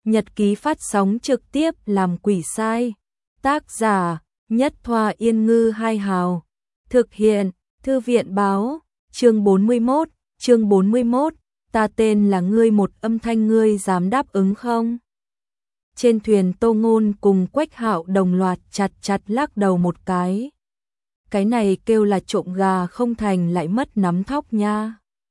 Nhật ký phát sóng trực tiếp làm quỷ sai. Tác giả Nhất Thoa Yên Ngư Hai Hào. Thực hiện Thư viện Báo. Chương 41. Ta tên là ngươi, một âm thanh, ngươi dám đáp ứng không? Trên thuyền Tô Ngôn cùng Quách Hạo đồng loạt chặt lắc đầu một cái. Cái này kêu là trộm gà không thành lại mất nắm thóc nha.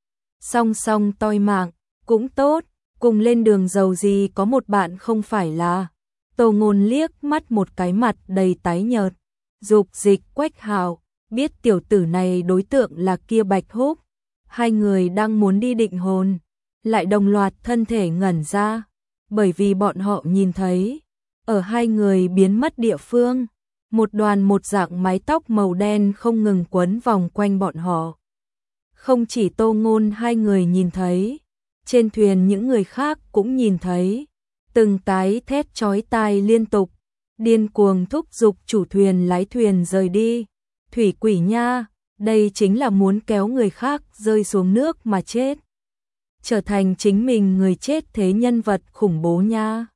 Song toi mạng, cũng tốt, cùng lên đường giàu gì có một bạn không phải là. Tô Ngôn liếc mắt một cái, mặt đầy tái nhợt, dục dịch Quách Hạo, biết tiểu tử này đối tượng là kia Bạch Húc. Hai người đang muốn đi định hồn, lại đồng loạt thân thể ngẩn ra, bởi vì bọn họ nhìn thấy, ở hai người biến mất địa phương, một đoàn một dạng mái tóc màu đen không ngừng quấn vòng quanh bọn họ. Không chỉ Tô Ngôn hai người nhìn thấy, trên thuyền những người khác cũng nhìn thấy, từng cái thét chói tai liên tục, điên cuồng thúc giục chủ thuyền lái thuyền rời đi. Thủy quỷ nha, đây chính là muốn kéo người khác rơi xuống nước mà chết, trở thành chính mình người chết thế, nhân vật khủng bố nha.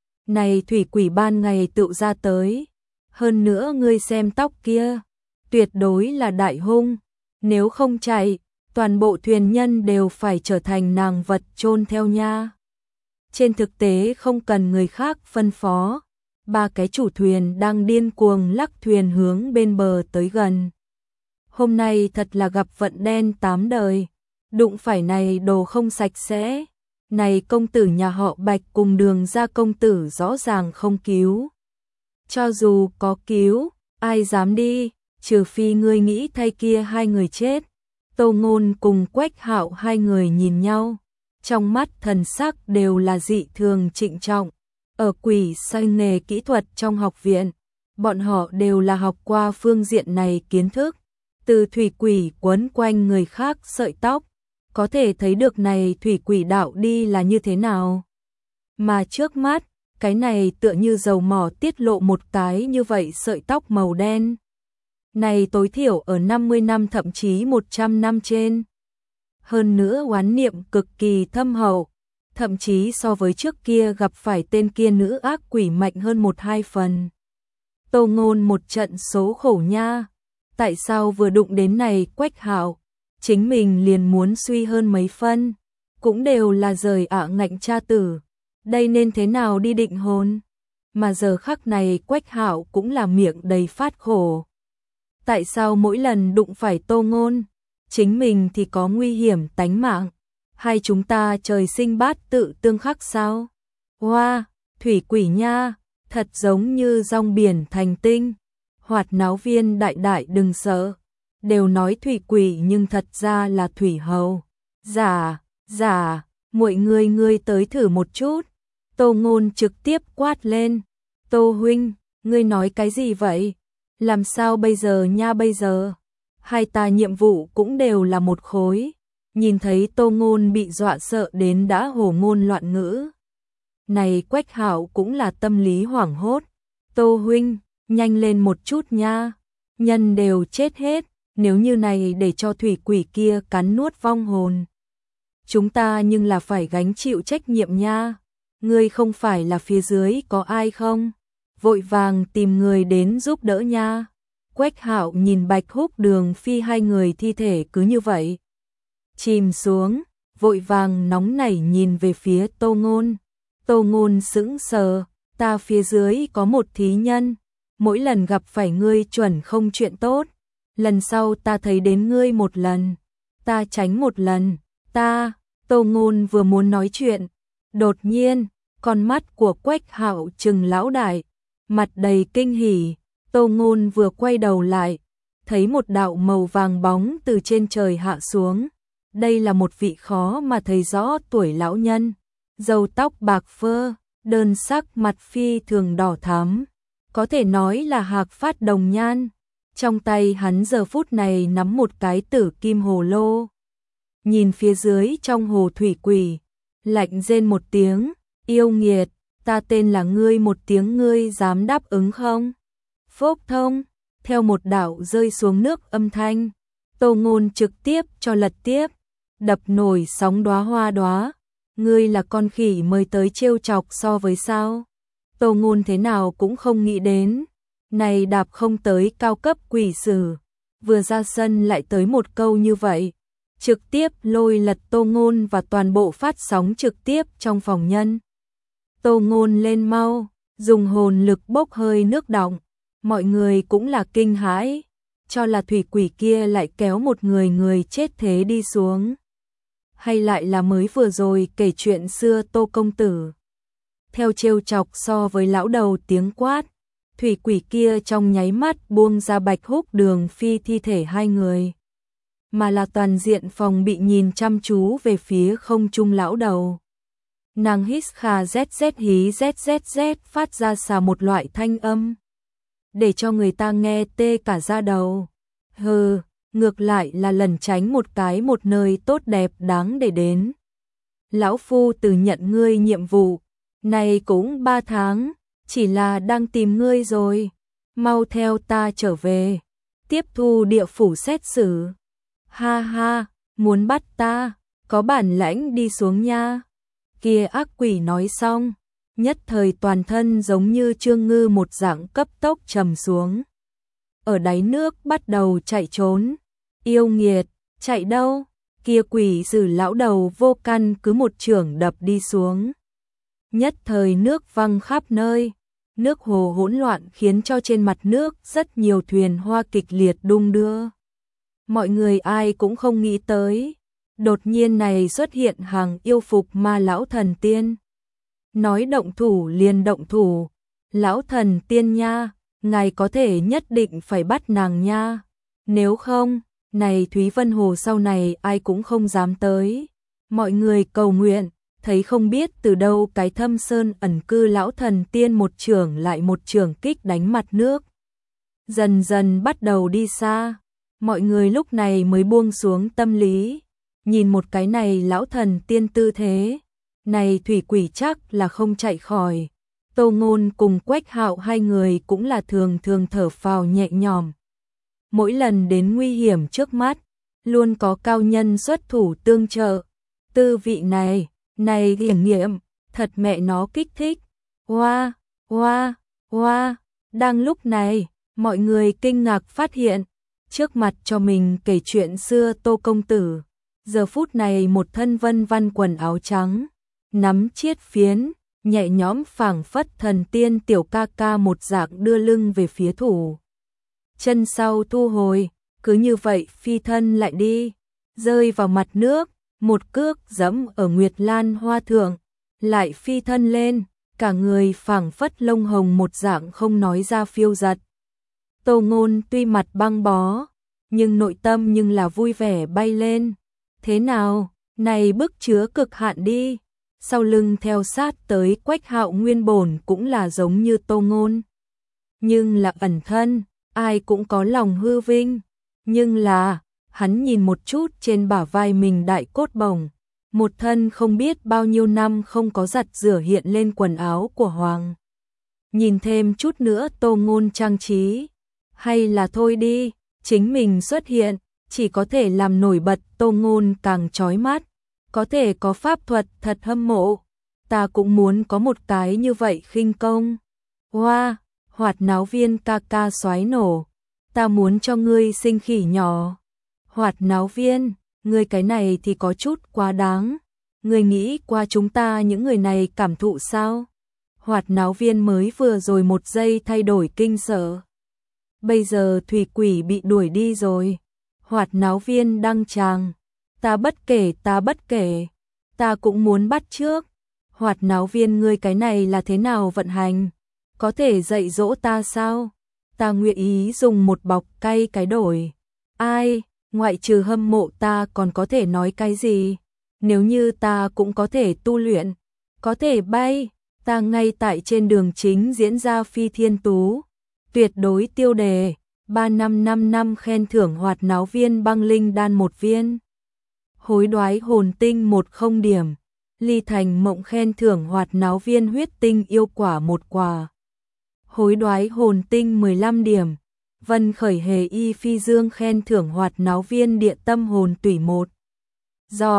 Này thủy quỷ ban ngày tự ra tới, hơn nữa ngươi xem tóc kia, tuyệt đối là đại hung, nếu không chạy, toàn bộ thuyền nhân đều phải trở thành nàng vật chôn theo nha. Trên thực tế không cần người khác phân phó, ba cái chủ thuyền đang điên cuồng lắc thuyền hướng bên bờ tới gần. Hôm nay thật là gặp vận đen tám đời, đụng phải này đồ không sạch sẽ. Này công tử nhà họ Bạch cùng Đường gia công tử rõ ràng không cứu. Cho dù có cứu, ai dám đi, trừ phi ngươi nghĩ thay kia hai người chết. Tô Ngôn cùng Quách Hạo hai người nhìn nhau, trong mắt thần sắc đều là dị thường trịnh trọng. Ở quỷ sai nghề kỹ thuật trong học viện, bọn họ đều là học qua phương diện này kiến thức. Từ thủy quỷ quấn quanh người khác sợi tóc, có thể thấy được này thủy quỷ đạo đi là như thế nào. Mà trước mắt, cái này tựa như dầu mỏ tiết lộ một cái như vậy sợi tóc màu đen. Này tối thiểu ở 50 năm thậm chí 100 năm trên. Hơn nữa oán niệm cực kỳ thâm hậu, thậm chí so với trước kia gặp phải tên kia nữ ác quỷ mạnh hơn 1-2 phần. Tô Ngôn một trận số khổ nha. Tại sao vừa đụng đến này Quách Hạo, chính mình liền muốn suy hơn mấy phân, cũng đều là rời ngạnh cha tử, đây nên thế nào đi định hồn. Mà giờ khắc này Quách Hạo cũng là miệng đầy phát khổ. Tại sao mỗi lần đụng phải Tô Ngôn, chính mình thì có nguy hiểm tánh mạng, hay chúng ta trời sinh bát tự tương khắc sao? Hoa, thủy quỷ nha, thật giống như rong biển thành tinh. Hoạt náo viên đại đừng sợ, đều nói thủy quỷ nhưng thật ra là thủy hầu. Giả, mọi ngươi tới thử một chút. Tô Ngôn trực tiếp quát lên. Tô huynh, ngươi nói cái gì vậy? Làm sao bây giờ nha bây giờ? Hai ta nhiệm vụ cũng đều là một khối. Nhìn thấy Tô Ngôn bị dọa sợ đến đã hổ ngôn loạn ngữ. Này Quách Hạo cũng là tâm lý hoảng hốt. Tô huynh, nhanh lên một chút nha, nhân đều chết hết, nếu như này để cho thủy quỷ kia cắn nuốt vong hồn, chúng ta nhưng là phải gánh chịu trách nhiệm nha. Ngươi không phải là phía dưới có ai không? Vội vàng tìm người đến giúp đỡ nha. Quách Hạo nhìn Bạch Húc Đường Phi hai người thi thể cứ như vậy chìm xuống, vội vàng nóng nảy nhìn về phía Tô Ngôn. Tô Ngôn sững sờ, ta phía dưới có một thí nhân, mỗi lần gặp phải ngươi chuẩn không chuyện tốt, lần sau ta thấy đến ngươi một lần, ta tránh một lần, Tô Ngôn vừa muốn nói chuyện, đột nhiên, con mắt của Quách Hạo trừng lão đại, mặt đầy kinh hỉ. Tô Ngôn vừa quay đầu lại, thấy một đạo màu vàng bóng từ trên trời hạ xuống. Đây là một vị khó mà thấy rõ tuổi lão nhân, râu tóc bạc phơ, đơn sắc, mặt phi thường đỏ thắm, có thể nói là hạc phát đồng nhan. Trong tay hắn giờ phút này nắm một cái tử kim hồ lô. Nhìn phía dưới trong hồ thủy quỷ, lạnh rên một tiếng, yêu nghiệt, ta tên là ngươi, một tiếng ngươi dám đáp ứng không? Phốc thông, theo một đạo rơi xuống nước âm thanh, Tô Ngôn trực tiếp cho lật tiếp, đập nổi sóng đóa hoa đóa. ngươi là con khỉ mới tới trêu chọc so với sao? Tô Ngôn thế nào cũng không nghĩ đến, này đạp không tới cao cấp quỷ sử, vừa ra sân lại tới một câu như vậy, trực tiếp lôi lật Tô Ngôn và toàn bộ phát sóng trực tiếp trong phòng nhân. Tô Ngôn lên mau, dùng hồn lực bốc hơi nước đọng, mọi người cũng là kinh hãi, cho là thủy quỷ kia lại kéo một người chết thế đi xuống. Hay lại là mới vừa rồi kể chuyện xưa Tô công tử. Theo trêu chọc so với lão đầu tiếng quát, thủy quỷ kia trong nháy mắt buông ra Bạch Húc Đường Phi thi thể hai người, mà là toàn diện phòng bị nhìn chăm chú về phía không trung lão đầu. Nàng hít kha zz hí zzz phát ra xà một loại thanh âm, để cho người ta nghe tê cả da đầu. Hừ, ngược lại là lần tránh một cái một nơi tốt đẹp đáng để đến. Lão phu từ nhận ngươi nhiệm vụ, này cũng 3 tháng, chỉ là đang tìm ngươi rồi, mau theo ta trở về, tiếp thu địa phủ xét xử. Ha ha, muốn bắt ta, có bản lãnh đi xuống nha. Kia ác quỷ nói xong, nhất thời toàn thân giống như trương ngư một dạng cấp tốc trầm xuống. Ở đáy nước bắt đầu chạy trốn. Yêu nghiệt, chạy đâu? Kia quỷ sử lão đầu vô căn cứ một chưởng đập đi xuống. Nhất thời nước văng khắp nơi, nước hồ hỗn loạn khiến cho trên mặt nước rất nhiều thuyền hoa kịch liệt đung đưa. Mọi người ai cũng không nghĩ tới, đột nhiên này xuất hiện hàng yêu phục ma lão thần tiên. Nói động thủ liền động thủ, lão thần tiên nha, ngài có thể nhất định phải bắt nàng nha, nếu không, này Thúy Vân Hồ sau này ai cũng không dám tới. Mọi người cầu nguyện, thấy không biết từ đâu cái thâm sơn ẩn cư lão thần tiên một chưởng lại một chưởng kích đánh mặt nước. Dần dần bắt đầu đi xa, mọi người lúc này mới buông xuống tâm lý, nhìn một cái này lão thần tiên tư thế, này thủy quỷ chắc là không chạy khỏi. Tô Ngôn cùng Quách Hạo hai người cũng là thường thường thở phào nhẹ nhõm. Mỗi lần đến nguy hiểm trước mắt, luôn có cao nhân xuất thủ tương trợ. Tư vị này hiểm nghiệm, thật mẹ nó kích thích. Oa, oa, oa, đang lúc này, mọi người kinh ngạc phát hiện, trước mặt cho mình kể chuyện xưa Tô công tử, giờ phút này một thân vân văn quần áo trắng, nắm chiết phiến, nhẹ nhõm phảng phất thần tiên tiểu ca ca một dạng đưa lưng về phía thủ. Chân sau thu hồi, cứ như vậy phi thân lại đi, rơi vào mặt nước, một cước giẫm ở Nguyệt Lan hoa thượng, lại phi thân lên, cả người phảng phất lông hồng một dạng không nói ra phiêu giật. Tô Ngôn tuy mặt băng bó, nhưng nội tâm nhưng là vui vẻ bay lên. Thế nào, này bức chứa cực hạn đi. Sau lưng theo sát tới Quách Hạo nguyên bổn cũng là giống như Tô Ngôn, nhưng là ẩn thân, ai cũng có lòng hư vinh, nhưng là hắn nhìn một chút trên bả vai mình đại cốt bổng, một thân không biết bao nhiêu năm không có giặt rửa hiện lên quần áo của hoàng. Nhìn thêm chút nữa Tô Ngôn trang trí, hay là thôi đi, chính mình xuất hiện, chỉ có thể làm nổi bật Tô Ngôn càng chói mắt. Có thể có pháp thuật thật hâm mộ, ta cũng muốn có một cái như vậy khinh công. Hoa, Hoạt Náo Viên ca ca xoái nổ, ta muốn cho ngươi sinh khỉ nhỏ. Hoạt Náo Viên, ngươi cái này thì có chút quá đáng, ngươi nghĩ qua chúng ta những người này cảm thụ sao? Hoạt Náo Viên mới vừa rồi một giây thay đổi kinh sợ. Bây giờ thủy quỷ bị đuổi đi rồi. Hoạt Náo Viên đăng tràng. Ta bất kể, ta cũng muốn bắt trước. Hoạt Náo Viên ngươi cái này là thế nào vận hành? Có thể dạy dỗ ta sao? Ta nguyện ý dùng một bọc cay cái đổi. Ai, ngoại trừ hâm mộ ta còn có thể nói cái gì? Nếu như ta cũng có thể tu luyện, có thể bay, ta ngay tại trên đường chính diễn ra phi thiên tú. Tuyệt đối tiêu đề, 3 năm 5 năm khen thưởng Hoạt Náo Viên băng linh đan 1 viên. Hối đoái hồn tinh 10 điểm, ly thành mộng khen thưởng Hoạt Náo Viên huyết tinh yêu quả 1 quả. Hối đoái hồn tinh 15 điểm, Vân khởi hề y phi dương khen thưởng Hoạt Náo Viên địa tâm hồn tủy 1 giọt,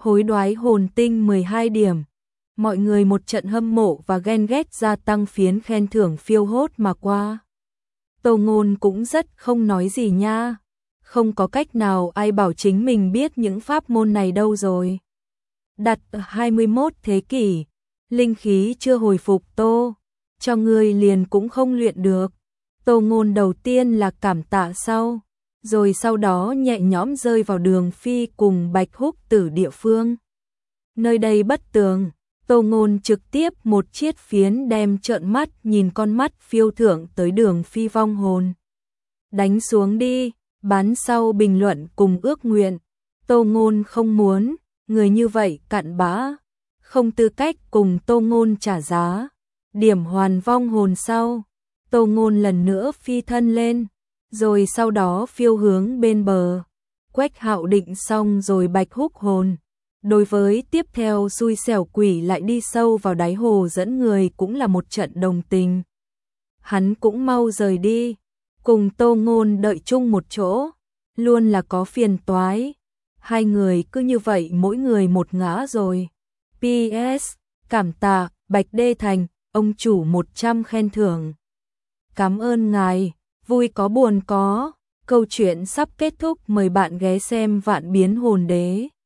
Hối đoái hồn tinh 12 điểm. Mọi người một trận hâm mộ và ghen ghét gia tăng phiến khen thưởng phiêu hốt mà qua. Tô Ngôn cũng rất không nói gì nha. Không có cách nào ai bảo chính mình biết những pháp môn này đâu rồi. Đặt 21 thế kỷ, linh khí chưa hồi phục Tô, cho người liền cũng không luyện được. Tô Ngôn đầu tiên là cảm tạ rồi sau đó nhẹ nhõm rơi vào Đường Phi cùng Bạch Húc Tử địa phương. Nơi đây bất tường, Tô Ngôn trực tiếp một chiết phiến đem trợn mắt nhìn con mắt phiêu thượng tới Đường Phi vong hồn. Đánh xuống đi, bán sau bình luận cùng ước nguyện. Tô Ngôn không muốn, người như vậy cặn bã, không tư cách cùng Tô Ngôn trả giá. Điểm hoàn vong hồn sau, Tô Ngôn lần nữa phi thân lên, rồi sau đó phiêu hướng bên bờ. Quách Hạo định xong rồi Bạch Húc hồn. Đối với tiếp theo xui xẻo quỷ lại đi sâu vào đáy hồ dẫn người cũng là một trận đồng tình. Hắn cũng mau rời đi, cùng Tô Ngôn đợi chung một chỗ, luôn là có phiền toái. Hai người cứ như vậy mỗi người một ngã rồi. PS, cảm tạ, Bạch Đê Thành, ông chủ 100 khen thưởng. Cảm ơn ngài, vui có buồn có. Câu chuyện sắp kết thúc, mời bạn ghé xem Vạn Biến Hồn Đế.